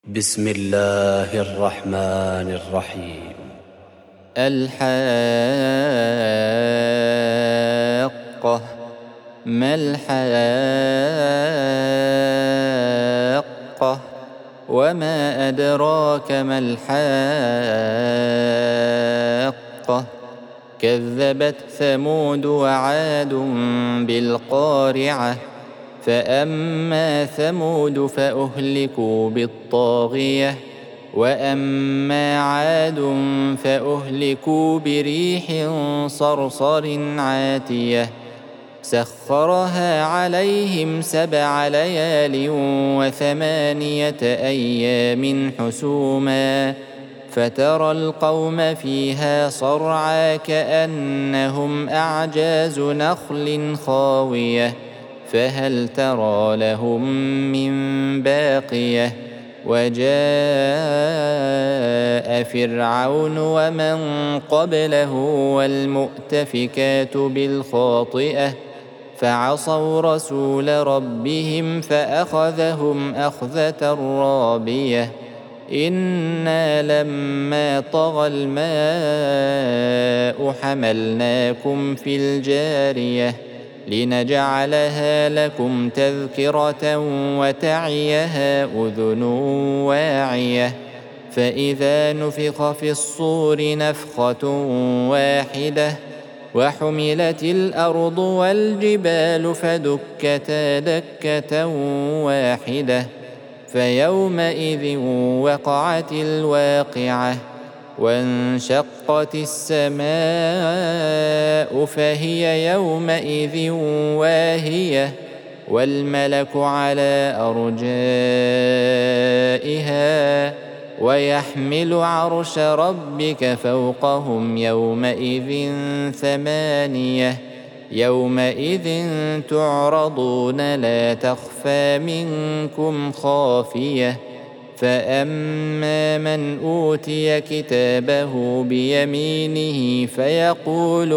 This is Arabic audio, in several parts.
بسم الله الرحمن الرحيم. الحاقة. ما الحاقة؟ وما أدراك ما الحاقة؟ كذبت ثمود وعاد بالقارعة. فأما ثمود فأهلكوا بالطاغية، وأما عاد فأهلكوا بريح صرصر عاتية سخرها عليهم 7 ليال و8 أيام حسوما، فترى القوم فيها صرعى كأنهم أعجاز نخل خاوية، فهل ترى لهم من باقية. وجاء فرعون ومن قبله والمؤتفكات بالخاطئة فعصوا رسول ربهم فأخذهم أخذة رابية. إنا لما طغى الماء حملناكم في الجارية لنجعلها لكم تذكرة وتعيها أذن واعية. فإذا نفخ في الصور نفخة واحدة وحملت الأرض والجبال فدكتا دكة واحدة، فيومئذ وقعت الواقعة. وانشقت السماء فهي يومئذ واهية، والملك على أرجائها ويحمل عرش ربك فوقهم يومئذ 8. يومئذ تعرضون لا تخفى منكم خافية. فأما من أوتي كتابه بيمينه فيقول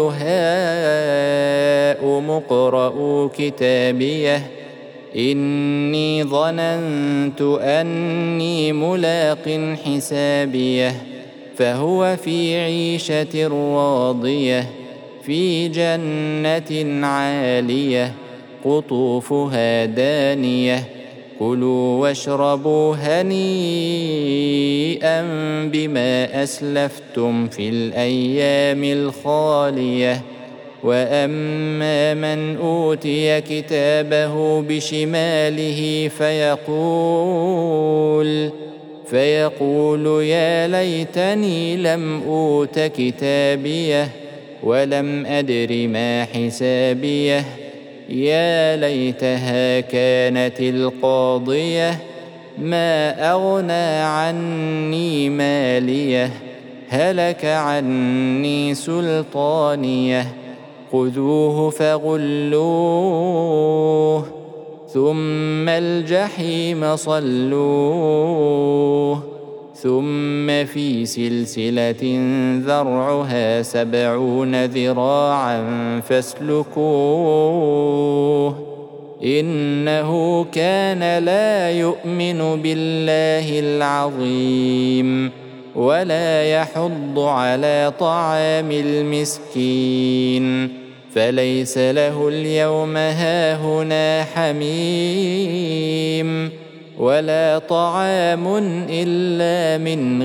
هاؤم اقرءوا كتابيه إني ظننت أني ملاق حسابيه. فهو في عيشة راضية في جنة عالية قطوفها دانية. كلوا واشربوا هنيئا بما أسلفتم في الأيام الخالية. وأما من أوتي كتابه بشماله فيقول يا ليتني لم أوت كتابيه ولم أدر ما حسابيه. يا ليتها كانت القاضية ما أغنى عني ماليه هلك عني سلطانيه. خذوه فغلوه ثم الجحيم صلوه ثم في سلسلة ذرعها 70 ذراعا فاسلكوه إنه كان لا يؤمن بالله العظيم ولا يحض على طعام المسكين. فليس له اليوم هاهنا حميم ولا طعام إلا من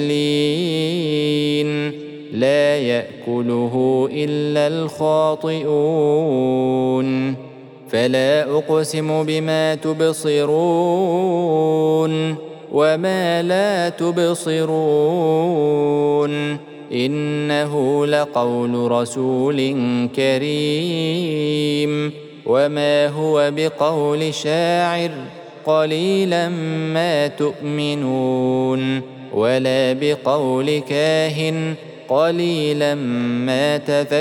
غسلين لا يأكله إلا الخاطئون. فلا أقسم بما تبصرون وما لا تبصرون إنه لقول رسول كريم وما هو بقول شاعر قليلا ما تؤمنون ولا بقول كاهن قليلا ما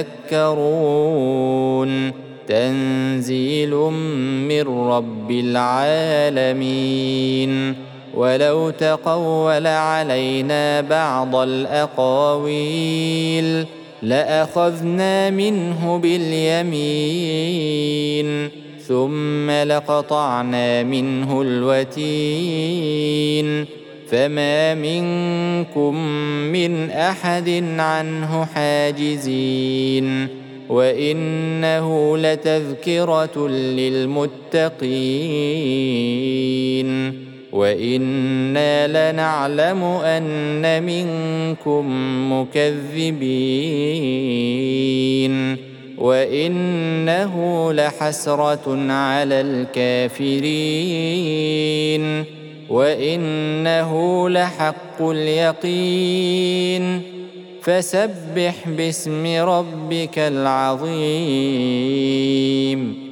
تذكرون. تنزيل من رب العالمين. ولو تقول علينا بعض الأقاويل لأخذنا منه باليمين ثم لقطعنا منه الوتين فما منكم من أحد عنه حاجزين وإنه لتذكرة للمتقين وإنا لنعلم أن منكم مكذبين وإنه لحسرة على الكافرين وإنه لحق اليقين فسبح باسم ربك العظيم